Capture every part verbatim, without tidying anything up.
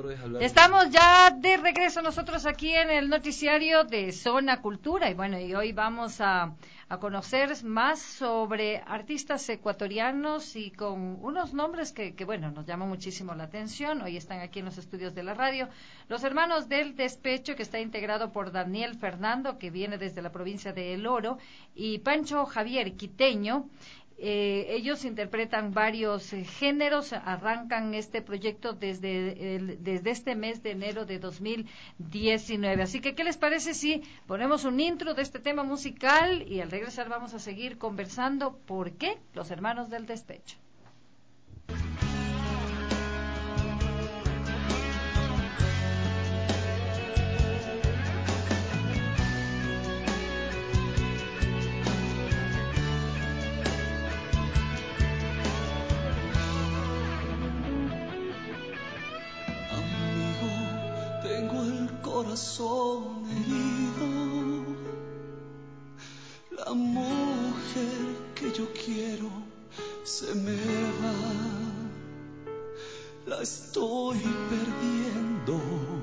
Estamos ya de regreso nosotros aquí en el noticiario de Zona Cultura y bueno, y hoy vamos a, a conocer más sobre artistas ecuatorianos y con unos nombres que, que bueno, nos llaman muchísimo la atención. Hoy están aquí en los estudios de la radio los hermanos del Despecho, que está integrado por Daniel Fernando, que viene desde la provincia de El Oro, y Pancho Javier, quiteño. Eh, ellos interpretan varios eh, géneros, arrancan este proyecto desde, el, desde este mes de enero de dos mil diecinueve. Así que, ¿qué les parece si ponemos un intro de este tema musical y al regresar vamos a seguir conversando por qué los hermanos del Despecho? Corazón herido, la mujer que yo quiero se me va, la estoy perdiendo,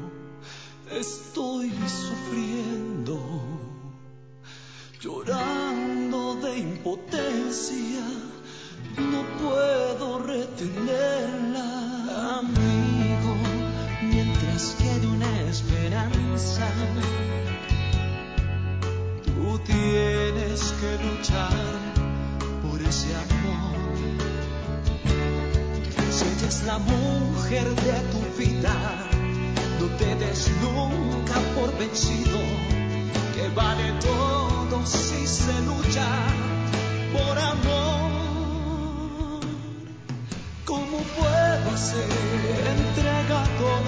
estoy sufriendo, llorando de impotencia, no puedo retenerla, amigo. Mientras quede una esperanza, tú tienes que luchar por ese amor. Si ella es la mujer de tu vida, no te des nunca por vencido, que vale todo si se lucha por amor. ¿Cómo puedo ser entregado?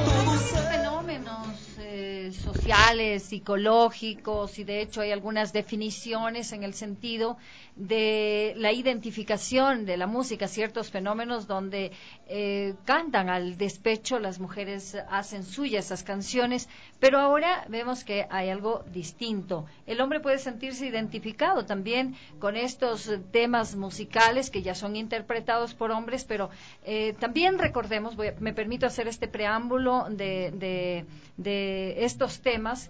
Fenómenos eh, sociales, psicológicos, y de hecho hay algunas definiciones en el sentido de la identificación de la música, ciertos fenómenos donde eh, cantan al despecho, las mujeres hacen suyas esas canciones, pero ahora vemos que hay algo distinto. El hombre puede sentirse identificado también con estos temas musicales que ya son interpretados por hombres, pero eh, también recordemos, voy a, me permito hacer este preámbulo de, de, de estos temas,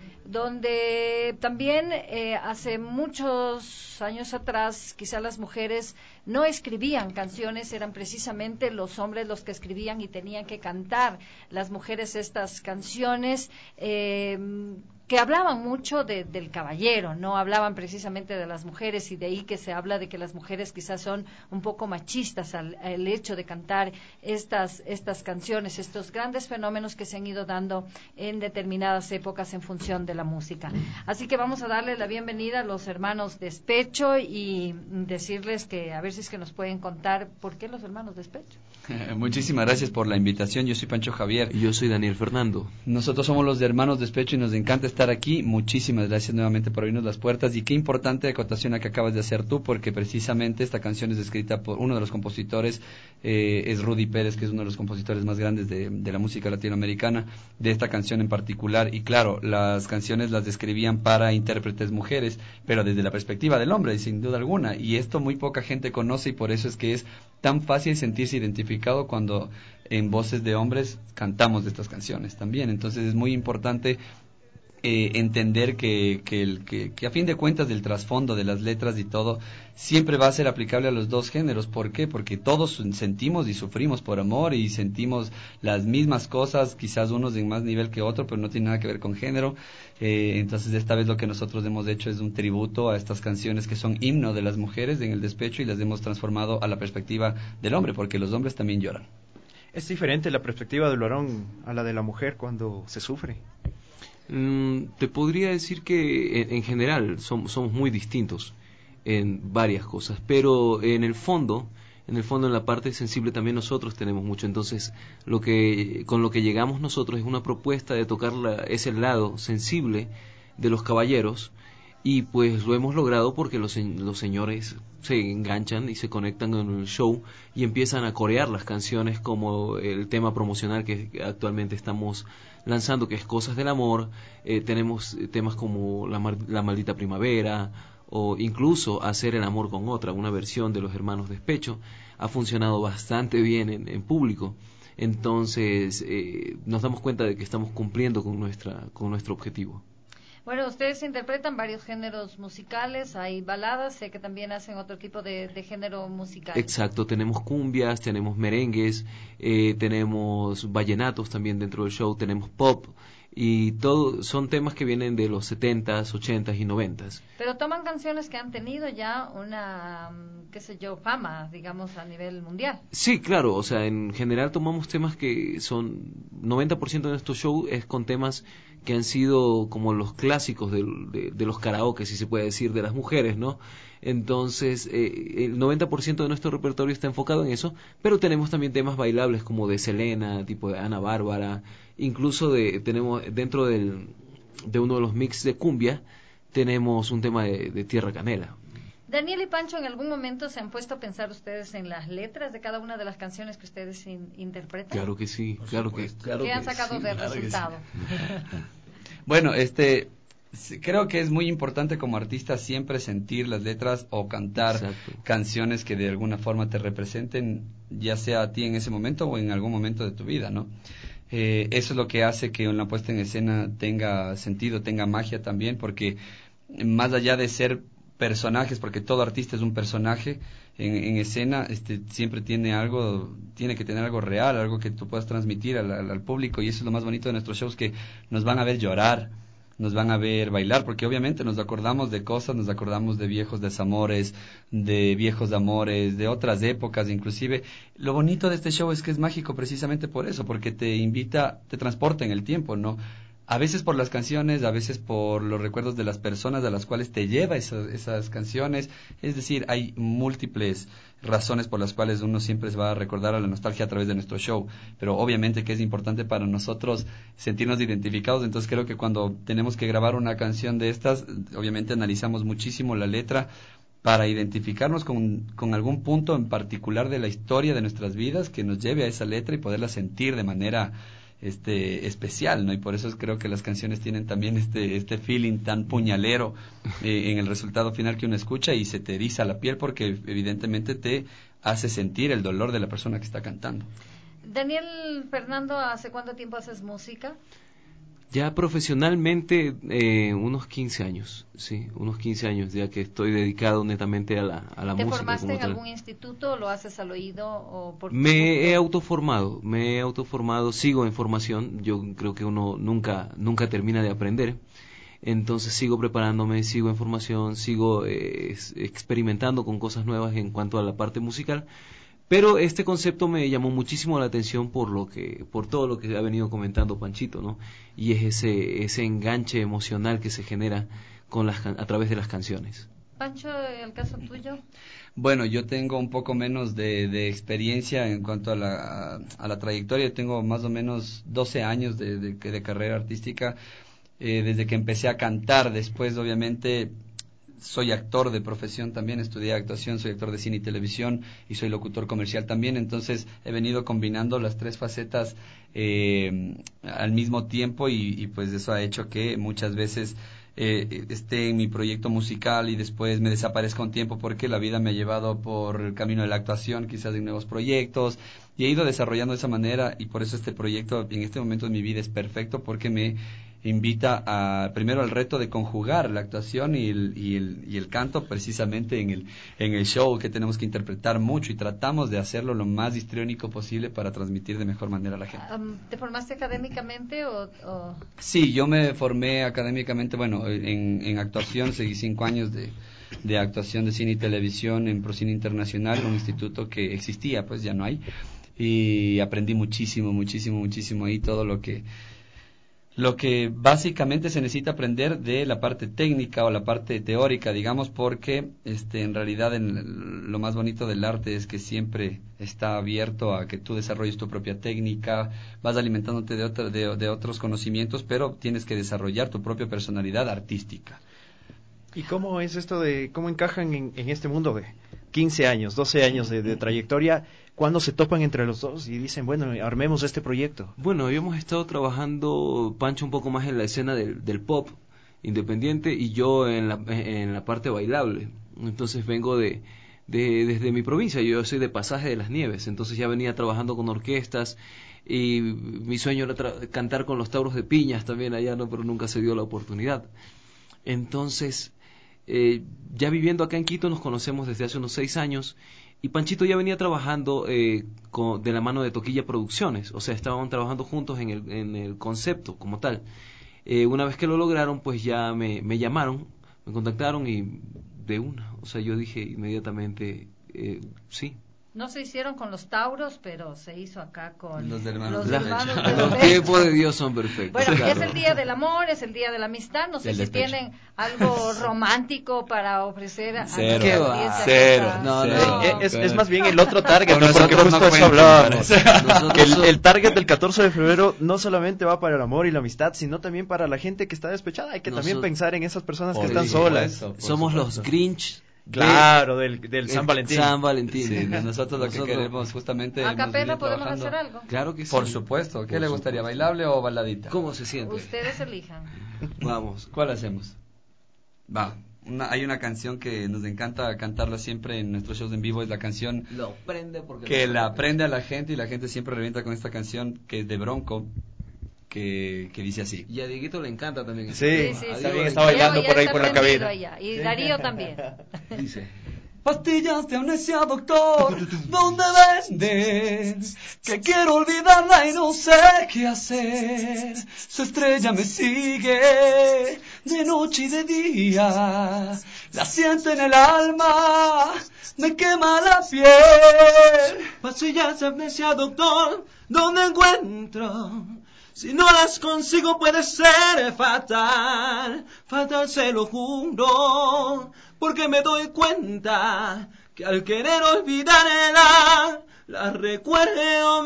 donde también eh, hace muchos años atrás quizá las mujeres no escribían canciones, eran precisamente los hombres los que escribían y tenían que cantar las mujeres estas canciones eh, que hablaban mucho de, del caballero, no hablaban precisamente de las mujeres, y de ahí que se habla de que las mujeres quizás son un poco machistas al, al hecho de cantar estas, estas canciones, estos grandes fenómenos que se han ido dando en determinadas épocas en función de la música. Así que vamos a darle la bienvenida a los hermanos Despecho y decirles que a ver si es que nos pueden contar por qué los hermanos Despecho. Muchísimas gracias por la invitación. Yo soy Pancho Javier. Y yo soy Daniel Fernando. Nosotros somos los de Hermanos Despecho y nos encanta estar aquí. Muchísimas gracias nuevamente por abrirnos las puertas. Y qué importante acotación la que acabas de hacer tú, porque precisamente esta canción es escrita por uno de los compositores, eh, es Rudy Pérez, que es uno de los compositores más grandes de, de la música latinoamericana, de esta canción en particular. Y claro, las canciones las describían para intérpretes mujeres, pero desde la perspectiva del hombre, sin duda alguna. Y esto muy poca gente conoce, y por eso es que es tan fácil sentirse identificado cuando en voces de hombres cantamos de estas canciones también. Entonces es muy importante eh, entender que, que, el, que, que a fin de cuentas del trasfondo de las letras y todo siempre va a ser aplicable a los dos géneros. ¿Por qué? Porque todos sentimos y sufrimos por amor y sentimos las mismas cosas, quizás unos en más nivel que otro, pero no tiene nada que ver con género. Eh, entonces esta vez lo que nosotros hemos hecho es un tributo a estas canciones que son himno de las mujeres en el despecho, y las hemos transformado a la perspectiva del hombre, porque los hombres también lloran. ¿Es diferente la perspectiva del varón a la de la mujer cuando se sufre? Mm, te podría decir que en, en general som, somos muy distintos en varias cosas, pero en el fondo, en el fondo en la parte sensible también nosotros tenemos mucho. Entonces lo que con lo que llegamos nosotros es una propuesta de tocar la, ese lado sensible de los caballeros, y pues lo hemos logrado porque los, los señores se enganchan y se conectan con el show y empiezan a corear las canciones, como el tema promocional que actualmente estamos lanzando, que es Cosas del Amor. Eh, tenemos temas como la, la Maldita Primavera, o incluso Hacer el Amor con Otra, una versión de los Hermanos Despecho. Ha funcionado bastante bien en, en público. Entonces eh, nos damos cuenta de que estamos cumpliendo con nuestra con nuestro objetivo. Bueno, ustedes interpretan varios géneros musicales, hay baladas, sé que también hacen otro tipo de, de género musical. Exacto, tenemos cumbias, tenemos merengues, eh, tenemos vallenatos también dentro del show, tenemos pop, y todo son temas que vienen de los setentas, ochentas y noventas. Pero toman canciones que han tenido ya una, qué sé yo, fama, digamos, a nivel mundial. Sí, claro, o sea, en general tomamos temas que son, noventa por ciento de nuestro show es con temas que han sido como los clásicos de, de, de los karaoke, si se puede decir, de las mujeres, ¿no? Entonces, eh, el noventa por ciento de nuestro repertorio está enfocado en eso, pero tenemos también temas bailables como de Selena, tipo de Ana Bárbara, incluso de tenemos dentro del, de uno de los mix de cumbia, tenemos un tema de, de Tierra Canela. Daniel y Pancho, ¿en algún momento se han puesto a pensar ustedes en las letras de cada una de las canciones que ustedes in, interpretan? Claro que sí, Por claro supuesto, que claro ¿Qué que han sacado sí, de claro que resultado? sí. Bueno, este, creo que es muy importante como artista siempre sentir las letras o cantar Exacto. canciones que de alguna forma te representen, ya sea a ti en ese momento o en algún momento de tu vida, ¿no? Eh, eso es lo que hace que una puesta en escena tenga sentido, tenga magia también, porque más allá de ser personajes, porque todo artista es un personaje en, en escena, este, siempre tiene algo, tiene que tener algo real, algo que tú puedas transmitir al, al, al público, y eso es lo más bonito de nuestros shows, que nos van a ver llorar, nos van a ver bailar, porque obviamente nos acordamos de cosas, nos acordamos de viejos desamores, de viejos amores, de otras épocas inclusive. Lo bonito de este show es que es mágico precisamente por eso, porque te invita, te transporta en el tiempo, ¿no? A veces por las canciones, a veces por los recuerdos de las personas a las cuales te lleva esas, esas canciones. Es decir, hay múltiples razones por las cuales uno siempre se va a recordar a la nostalgia a través de nuestro show. Pero obviamente que es importante para nosotros sentirnos identificados. Entonces creo que cuando tenemos que grabar una canción de estas, obviamente analizamos muchísimo la letra para identificarnos con, con algún punto en particular de la historia de nuestras vidas que nos lleve a esa letra y poderla sentir de manera este especial, ¿no? Y por eso creo que las canciones tienen también este este feeling tan puñalero eh, en el resultado final que uno escucha y se te eriza la piel porque evidentemente te hace sentir el dolor de la persona que está cantando. Daniel, Fernando, ¿hace cuánto tiempo haces música? Ya profesionalmente eh, unos quince años, sí, unos quince años ya que estoy dedicado netamente a la, a la ¿Te música. formaste como en tal. algún instituto? ¿Lo haces al oído o por tu Me he gusto? autoformado, me he autoformado, sigo en formación, yo creo que uno nunca, nunca termina de aprender, entonces sigo preparándome, sigo en formación, sigo eh, experimentando con cosas nuevas en cuanto a la parte musical. Pero este concepto me llamó muchísimo la atención por lo que, por todo lo que ha venido comentando Panchito, ¿no? Y es ese, ese enganche emocional que se genera con las, a través de las canciones. Pancho, ¿el caso tuyo? Bueno, yo tengo un poco menos de, de experiencia en cuanto a la, a la trayectoria. Tengo más o menos doce años de, de, de carrera artística, eh, desde que empecé a cantar. Después, obviamente, soy actor de profesión también, estudié actuación, soy actor de cine y televisión y soy locutor comercial también, entonces he venido combinando las tres facetas eh, al mismo tiempo y, y pues eso ha hecho que muchas veces eh, esté en mi proyecto musical y después me desaparezca un tiempo porque la vida me ha llevado por el camino de la actuación, quizás en nuevos proyectos, y he ido desarrollando de esa manera y por eso este proyecto en este momento de mi vida es perfecto porque me invita a primero al reto de conjugar la actuación y el, y el, y el canto precisamente en el, en el show que tenemos que interpretar mucho y tratamos de hacerlo lo más histriónico posible para transmitir de mejor manera a la gente. Um, ¿Te formaste académicamente o, o...? Sí, yo me formé académicamente, bueno, en, en actuación, seguí cinco años de, de actuación de cine y televisión en Procine Internacional, un instituto que existía, pues ya no hay, y aprendí muchísimo, muchísimo, muchísimo ahí todo lo que lo que básicamente se necesita aprender de la parte técnica o la parte teórica, digamos, porque este en realidad en lo más bonito del arte es que siempre está abierto a que tú desarrolles tu propia técnica, vas alimentándote de, otra, de, de otros conocimientos, pero tienes que desarrollar tu propia personalidad artística. ¿Y cómo es esto de, cómo encajan en, en este mundo de quince años, doce años de, de trayectoria? ¿Cuándo se topan entre los dos y dicen, bueno, armemos este proyecto? Bueno, habíamos estado trabajando, Pancho un poco más en la escena del, del pop independiente y yo en la, en la parte bailable. Entonces vengo de, de, desde mi provincia. Yo soy de Pasaje de las Nieves, entonces ya venía trabajando con orquestas y mi sueño era tra- cantar con los Tauros de Piñas también allá, ¿no? Pero nunca se dio la oportunidad. Entonces, eh, ya viviendo acá en Quito nos conocemos desde hace unos seis años y Panchito ya venía trabajando eh, con, de la mano de Toquilla Producciones, o sea, estaban trabajando juntos en el, en el concepto como tal. Eh, una vez que lo lograron, pues ya me, me llamaron, me contactaron y de una, o sea, yo dije inmediatamente, eh, sí. No se hicieron con los Tauros, pero se hizo acá con Los hermanos los de hermanos Pecho. de Los Pecho. tiempos de Dios son perfectos. Bueno, claro. es el día del amor, es el día de la amistad. No sé Del si despecho. tienen algo romántico para ofrecer a Cero. nuestra ¿Qué va? audiencia. Cero. que está- No, no, Cero. Eh, es, es más bien el otro target, Con ¿no? Porque nosotros justo no eso cuentan, hablábamos. Nosotros Que el, somos- el target del catorce de febrero no solamente va para el amor y la amistad, sino también para la gente que está despechada. Hay que también Nosotros- pensar en esas personas que Por están supuesto, solas. por somos supuesto. los Grinch. de- Claro, del, del el San Valentín. San Valentín. Sí, de nosotros lo que Nosotros- queremos justamente A hemos capela venido podemos trabajando- hacer algo. Claro que sí. Por supuesto. ¿Qué Por le gustaría, supuesto. bailable o baladita? ¿Cómo se siente? Ustedes elijan. Vamos. ¿Cuál hacemos? Va, una, hay una canción que nos encanta cantarla siempre en nuestros shows en vivo, es la canción Lo prende porque que lo la prende. aprende a la gente y la gente siempre revienta con esta canción que es de Bronco, que, que dice así. Y a Dieguito le encanta también. Sí, ese tema. sí, A sí, Diego bien, le está encanta. bailando Diego ya por ahí está por la prendido cabina. allá, y Darío también. Dice. Pastillas de amnesia, doctor, ¿dónde venden? Que quiero olvidarla y no sé qué hacer. Su estrella me sigue de noche y de día. La siento en el alma, me quema la piel. Pastillas de amnesia, doctor, ¿dónde encuentro? Si no las consigo puede ser fatal, fatal se lo juro, porque me doy cuenta que al querer olvidarla, la recuerdo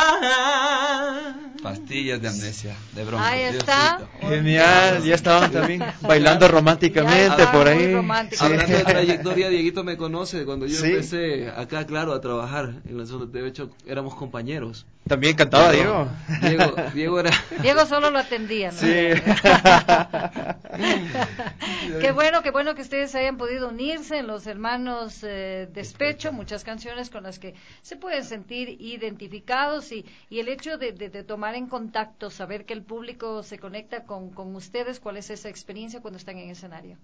más. Pastillas de amnesia, de Bronco. Ahí está. Diosito. Genial, ya estaban también bailando Ya románticamente está por muy ahí. romántico. Hablando de trayectoria, Dieguito me conoce. Cuando yo Sí. empecé acá, claro, a trabajar en la zona, de hecho, éramos compañeros. También cantaba Diego. Diego, Diego era... Diego solo lo atendía, ¿no? Sí. Qué bueno, qué bueno que ustedes hayan podido unirse en los hermanos eh, Despecho, muchas canciones con las que se pueden sentir identificados y, y el hecho de, de, de tomar en contacto, saber que el público se conecta con, con ustedes, ¿cuál es esa experiencia cuando están en escenario?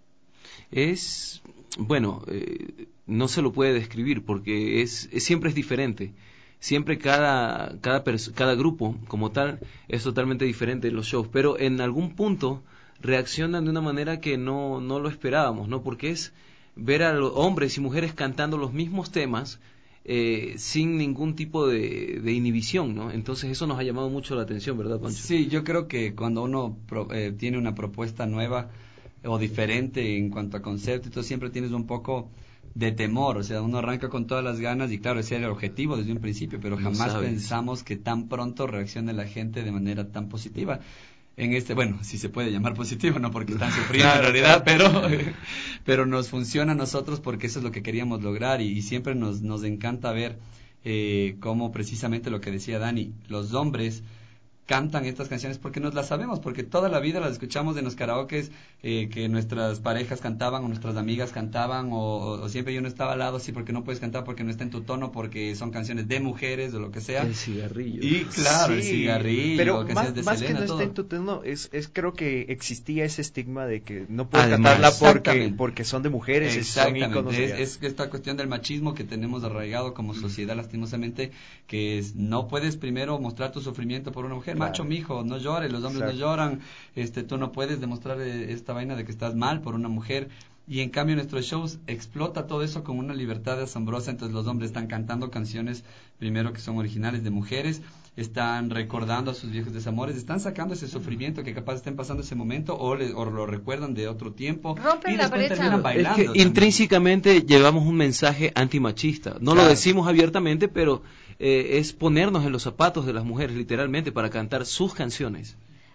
Es, bueno, eh, no se lo puede describir porque es, es siempre es diferente. Siempre cada cada pers- cada grupo como tal es totalmente diferente en los shows, pero en algún punto reaccionan de una manera que no no lo esperábamos, ¿no? Porque es ver a los hombres y mujeres cantando los mismos temas eh, sin ningún tipo de, de inhibición, ¿no? Entonces eso nos ha llamado mucho la atención, ¿verdad, Pancho? Sí, yo creo que cuando uno pro- eh, tiene una propuesta nueva o diferente en cuanto a concepto, entonces siempre tienes un poco de temor, o sea, uno arranca con todas las ganas y claro, ese era el objetivo desde un principio, pero No jamás sabes. pensamos que tan pronto reaccione la gente de manera tan positiva. En este, bueno, si se puede llamar positivo, no porque están sufriendo en realidad, pero pero nos funciona a nosotros porque eso es lo que queríamos lograr y, y siempre nos nos encanta ver eh, cómo precisamente lo que decía Dani, los hombres cantan estas canciones porque nos las sabemos, porque toda la vida las escuchamos en los karaokes eh, que nuestras parejas cantaban o nuestras amigas cantaban o, o, o siempre yo no estaba al lado así porque no puedes cantar porque no está en tu tono porque son canciones de mujeres o lo que sea. El cigarrillo. Y claro, el Sí, cigarrillo, pero canciones más, de más Selena, que no todo. esté en tu tono, es, es creo que existía ese estigma de que no puedes Además, cantarla porque, exactamente. porque son de mujeres, y son íconos Exactamente, de- es, es esta cuestión del machismo que tenemos arraigado como sociedad lastimosamente, que es, no puedes primero mostrar tu sufrimiento por una mujer, Claro. macho mijo, no llores, los hombres Exacto. no lloran, este, tú no puedes demostrar eh, esta vaina de que estás mal por una mujer, y en cambio en nuestros shows explota todo eso con una libertad asombrosa, entonces los hombres están cantando canciones primero que son originales de mujeres, están recordando a sus viejos desamores, están sacando ese sufrimiento que capaz estén pasando ese momento o, le, o lo recuerdan de otro tiempo Rompen y la después brecha. terminan Es bailando. que también. intrínsecamente llevamos un mensaje antimachista. No Claro. lo decimos abiertamente, pero eh, es ponernos en los zapatos de las mujeres, literalmente, para cantar sus canciones.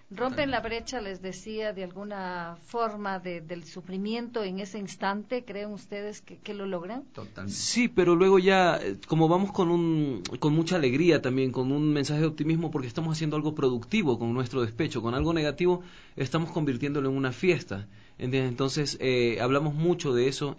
Rompen la brecha, les decía, de alguna forma de, del sufrimiento en ese instante. ¿Creen ustedes que, que lo logran? Totalmente. Sí, pero luego ya, eh, como vamos con un, con mucha alegría también, con un mensaje de optimismo, porque estamos haciendo algo productivo con nuestro despecho, con algo negativo, estamos convirtiéndolo en una fiesta. ¿Entiendes? Entonces, eh, hablamos mucho de eso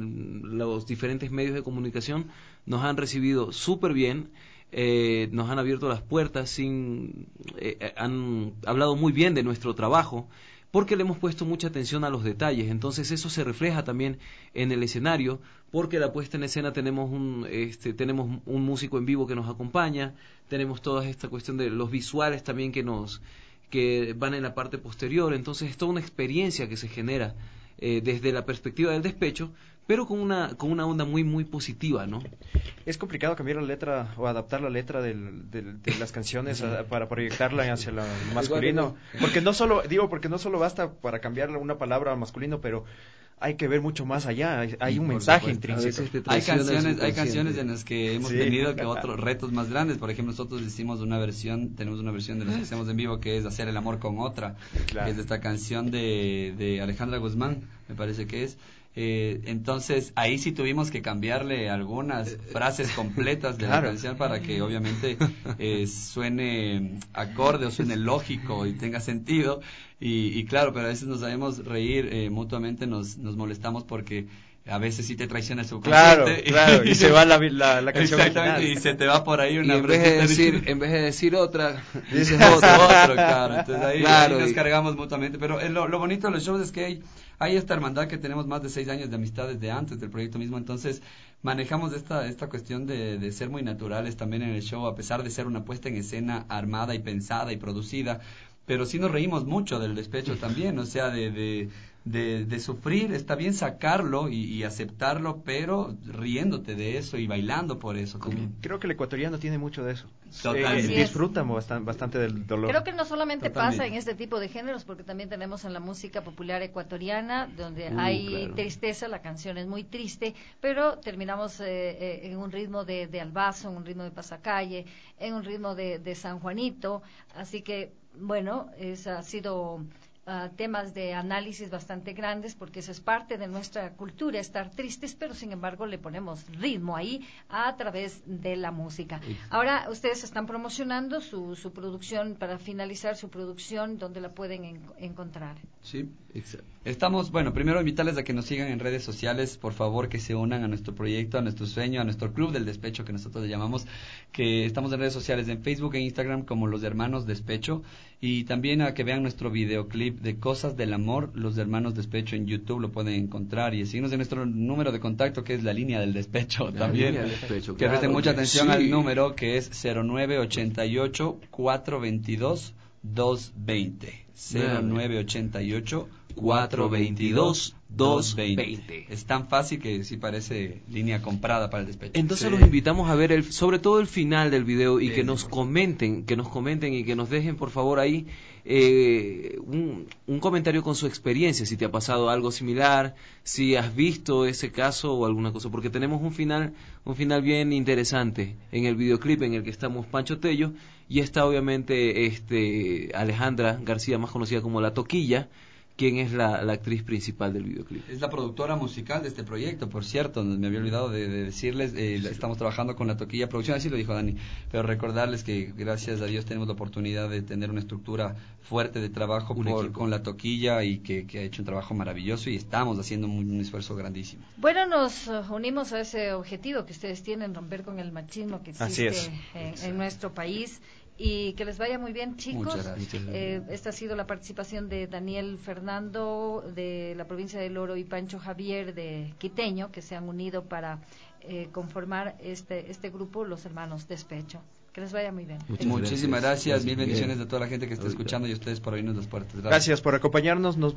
en los diferentes medios de comunicación, nos han recibido súper bien. Eh, nos han abierto las puertas, sin, eh, han hablado muy bien de nuestro trabajo, porque le hemos puesto mucha atención a los detalles. Entonces eso se refleja también en el escenario, porque la puesta en escena tenemos un, este, tenemos un músico en vivo que nos acompaña, tenemos toda esta cuestión de los visuales también que nos que van en la parte posterior. Entonces es toda una experiencia que se genera eh, desde la perspectiva del despecho, pero con una con una onda muy muy positiva, ¿no? Es complicado cambiar la letra o adaptar la letra del, del, de las canciones a, para proyectarla hacia lo masculino, porque no solo digo porque no solo basta para cambiarle una palabra al masculino, pero hay que ver mucho más allá, hay, hay un mensaje intrínseco. Hay canciones, hay canciones en las que hemos Sí. tenido que otros retos más grandes. Por ejemplo, nosotros hicimos una versión, tenemos una versión de las que hacemos en vivo, que es Hacer el amor con otra, Claro. que es de esta canción de, de Alejandra Guzmán, me parece que es. Eh, entonces ahí sí tuvimos que cambiarle algunas frases completas de Claro. la canción para que obviamente eh, suene acorde o suene lógico y tenga sentido. Y, y claro, pero a veces nos sabemos reír eh, mutuamente, nos, nos molestamos porque a veces sí te traiciona el Claro, subconsciente. claro, y se va la, la, la canción Exactamente, original. y se te va por ahí Y una en vez de frasecita decir, en vez de decir otra, dices otro, otro. otro, claro. Entonces ahí, Claro, ahí nos y- cargamos mutuamente. Pero eh, lo, lo bonito de los shows es que hay, hay esta hermandad que tenemos más de seis años de amistad desde antes del proyecto mismo. Entonces manejamos esta esta cuestión de, de ser muy naturales también en el show, a pesar de ser una puesta en escena armada y pensada y producida. Pero sí nos reímos mucho del despecho también, o sea, de, de, de, de sufrir, está bien sacarlo y, y aceptarlo, pero riéndote de eso y bailando por eso también. Creo que el ecuatoriano tiene mucho de eso. Totalmente. Eh, Así es. disfrutan bastante, bastante del dolor. Creo que no solamente Totalmente. pasa en este tipo de géneros, porque también tenemos en la música popular ecuatoriana, donde Uh, hay claro. tristeza, la canción es muy triste, pero terminamos eh, eh, en un ritmo de, de albazo, en un ritmo de pasacalle, en un ritmo de, de San Juanito, así que, bueno, es, ha sido uh, temas de análisis bastante grandes, porque eso es parte de nuestra cultura, estar tristes, pero sin embargo le ponemos ritmo ahí a través de la música. Ahora ustedes están promocionando su, su producción, para finalizar su producción, ¿dónde la pueden en, encontrar? Sí. Exacto. Estamos, bueno, primero invitarles a que nos sigan en redes sociales, por favor, que se unan a nuestro proyecto, a nuestro sueño, a nuestro club del despecho que nosotros le llamamos, que estamos en redes sociales, en Facebook e Instagram como Los Hermanos Despecho, y también a que vean nuestro videoclip de Cosas del Amor, Los Hermanos Despecho, en YouTube lo pueden encontrar, y seguirnos en nuestro número de contacto, que es la línea del despecho La también, línea del despecho, que claro. presten mucha atención Sí. al número, que es cero nueve ochenta y ocho, cuatrocientos veintidós, doscientos veinte, cero nueve ochenta y ocho, cuatrocientos veintidós, doscientos veinte. Es tan fácil que sí parece línea comprada para el despecho. Entonces Sí. los invitamos a ver el, sobre todo el final del video, y Sí, que sí, nos por comenten, que nos comenten y que nos dejen por favor ahí eh, un, un comentario con su experiencia, si te ha pasado algo similar, si has visto ese caso o alguna cosa, porque tenemos un final, un final bien interesante en el videoclip en el que estamos Pancho Tello y está obviamente este Alejandra García, más conocida como La Toquilla, quien es la, la actriz principal del videoclip. Es la productora musical de este proyecto, por cierto, me había olvidado de, de decirles, eh, estamos trabajando con La Toquilla Producción, así lo dijo Dani, pero recordarles que gracias a Dios tenemos la oportunidad de tener una estructura fuerte de trabajo Un por, equipo. con La Toquilla, y que, que ha hecho un trabajo maravilloso, y estamos haciendo un, un esfuerzo grandísimo. Bueno, nos uh, unimos a ese objetivo que ustedes tienen, romper con el machismo que Así existe es. en, en nuestro país. Y que les vaya muy bien, chicos. Muchas gracias. Eh, esta ha sido la participación de Daniel Fernando de la provincia del Oro y Pancho Javier de Quiteño, que se han unido para eh, conformar este este grupo, Los Hermanos Despecho. Que les vaya muy bien. Muchas Muchísimas gracias. gracias, mil Bien. bendiciones a toda la gente que está Ahorita. escuchando, y a ustedes por abrirnos las puertas. Gracias por acompañarnos. Nos